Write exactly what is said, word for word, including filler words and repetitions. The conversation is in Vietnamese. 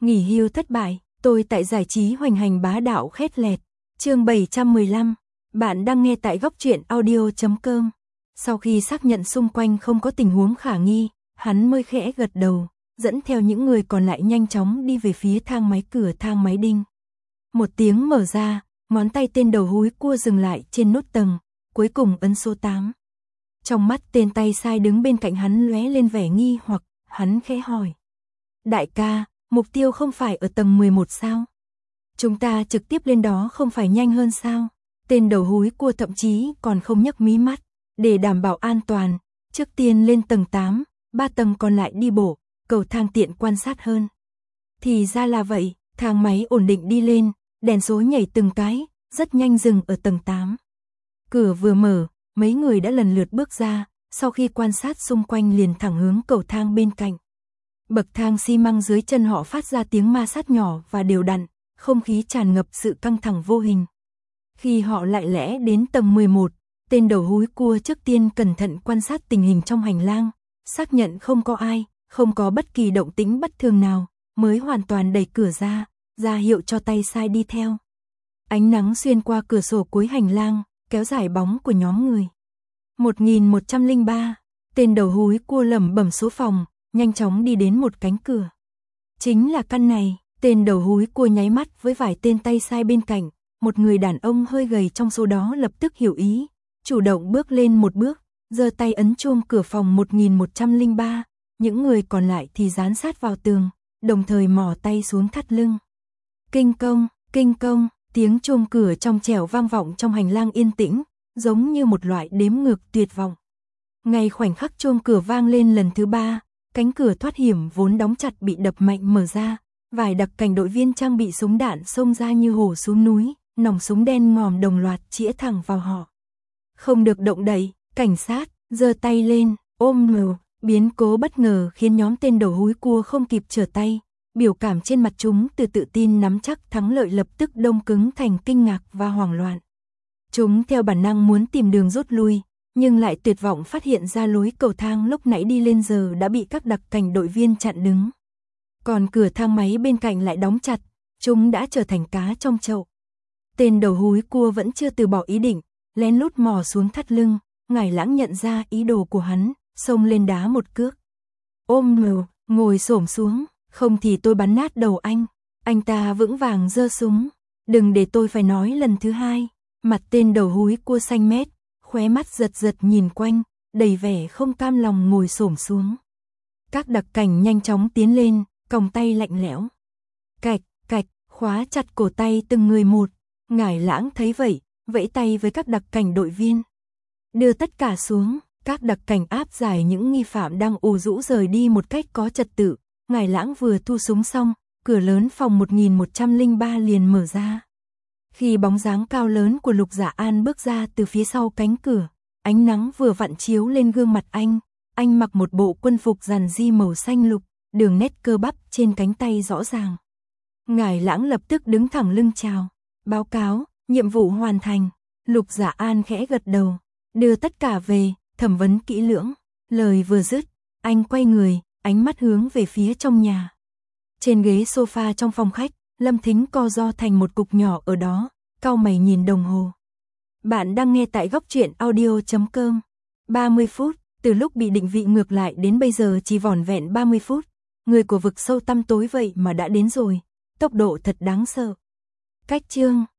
Nghỉ hưu thất bại, tôi tại giải trí hoành hành bá đạo khét lẹt. Chương bảy trăm mười lăm. Bạn đang nghe tại góc truyện audio chấm com. Sau khi xác nhận xung quanh không có tình huống khả nghi, hắn mới khẽ gật đầu, dẫn theo những người còn lại nhanh chóng đi về phía thang máy. Cửa thang máy đinh một tiếng mở ra, ngón tay tên đầu húi cua dừng lại trên nút tầng, cuối cùng ấn số tám. Trong mắt tên tay sai đứng bên cạnh hắn lóe lên vẻ nghi hoặc, hắn khẽ hỏi: "Đại ca, mục tiêu không phải ở tầng mười một sao? Chúng ta trực tiếp lên đó không phải nhanh hơn sao?" Tên đầu húi cua thậm chí còn không nhấc mí mắt, để đảm bảo an toàn, trước tiên lên tầng tám, ba tầng còn lại đi bộ, cầu thang tiện quan sát hơn. Thì ra là vậy, thang máy ổn định đi lên, đèn số nhảy từng cái, rất nhanh dừng ở tầng tám. Cửa vừa mở, mấy người đã lần lượt bước ra, sau khi quan sát xung quanh liền thẳng hướng cầu thang bên cạnh. Bậc thang xi măng dưới chân họ phát ra tiếng ma sát nhỏ và đều đặn, không khí tràn ngập sự căng thẳng vô hình. Khi họ lại lẽ đến tầng mười một, tên đầu húi cua trước tiên cẩn thận quan sát tình hình trong hành lang, xác nhận không có ai, không có bất kỳ động tĩnh bất thường nào, mới hoàn toàn đẩy cửa ra, ra hiệu cho tay sai đi theo. Ánh nắng xuyên qua cửa sổ cuối hành lang, kéo dài bóng của nhóm người. một nghìn một trăm lẻ ba, tên đầu húi cua lẩm bẩm số phòng, nhanh chóng đi đến một cánh cửa. Chính là căn này, tên đầu húi cua nháy mắt với vài tên tay sai bên cạnh, một người đàn ông hơi gầy trong số đó lập tức hiểu ý, chủ động bước lên một bước, giơ tay ấn chuông cửa phòng một nghìn một trăm lẻ ba, những người còn lại thì dán sát vào tường, đồng thời mò tay xuống thắt lưng. Kinh công, kinh công, tiếng chuông cửa trong trẻo vang vọng trong hành lang yên tĩnh, giống như một loại đếm ngược tuyệt vọng. Ngay khoảnh khắc chuông cửa vang lên lần thứ ba, cánh cửa thoát hiểm vốn đóng chặt bị đập mạnh mở ra, vài đặc cảnh đội viên trang bị súng đạn xông ra như hổ xuống núi, nòng súng đen ngòm đồng loạt chĩa thẳng vào họ. Không được động đậy, cảnh sát giơ tay lên, ôm mờ, biến cố bất ngờ khiến nhóm tên đầu húi cua không kịp trở tay, biểu cảm trên mặt chúng từ tự tin nắm chắc thắng lợi lập tức đông cứng thành kinh ngạc và hoảng loạn. Chúng theo bản năng muốn tìm đường rút lui, nhưng lại tuyệt vọng phát hiện ra lối cầu thang lúc nãy đi lên giờ đã bị các đặc cảnh đội viên chặn đứng. Còn cửa thang máy bên cạnh lại đóng chặt, chúng đã trở thành cá trong chậu. Tên đầu húi cua vẫn chưa từ bỏ ý định, lén lút mò xuống thắt lưng, Ngải Lãng nhận ra ý đồ của hắn, xông lên đá một cước. Ôm mờ, ngồi xổm xuống, không thì tôi bắn nát đầu anh. Anh ta vững vàng giơ súng, đừng để tôi phải nói lần thứ hai. Mặt tên đầu húi cua xanh mét, khóe mắt giật giật nhìn quanh, đầy vẻ không cam lòng ngồi xổm xuống. Các đặc cảnh nhanh chóng tiến lên, còng tay lạnh lẽo. Cạch, cạch, khóa chặt cổ tay từng người một. Ngải Lãng thấy vậy, vẫy tay với các đặc cảnh đội viên. Đưa tất cả xuống, các đặc cảnh áp giải những nghi phạm đang ù rũ rời đi một cách có trật tự. Ngải Lãng vừa thu súng xong, cửa lớn phòng một nghìn một trăm lẻ ba liền mở ra. Khi bóng dáng cao lớn của Lục Dạ An bước ra từ phía sau cánh cửa, ánh nắng vừa vặn chiếu lên gương mặt anh. Anh mặc một bộ quân phục giản di màu xanh lục, đường nét cơ bắp trên cánh tay rõ ràng. Ngải Lãng lập tức đứng thẳng lưng chào. Báo cáo, nhiệm vụ hoàn thành. Lục Dạ An khẽ gật đầu. Đưa tất cả về, thẩm vấn kỹ lưỡng. Lời vừa dứt, anh quay người, ánh mắt hướng về phía trong nhà. Trên ghế sofa trong phòng khách, Lâm Thính co ro thành một cục nhỏ ở đó, cau mày nhìn đồng hồ. Bạn đang nghe tại góc truyện audio chấm com. ba mươi phút, từ lúc bị định vị ngược lại đến bây giờ chỉ vỏn vẹn ba mươi phút. Người của vực sâu tăm tối vậy mà đã đến rồi, tốc độ thật đáng sợ. Cách chương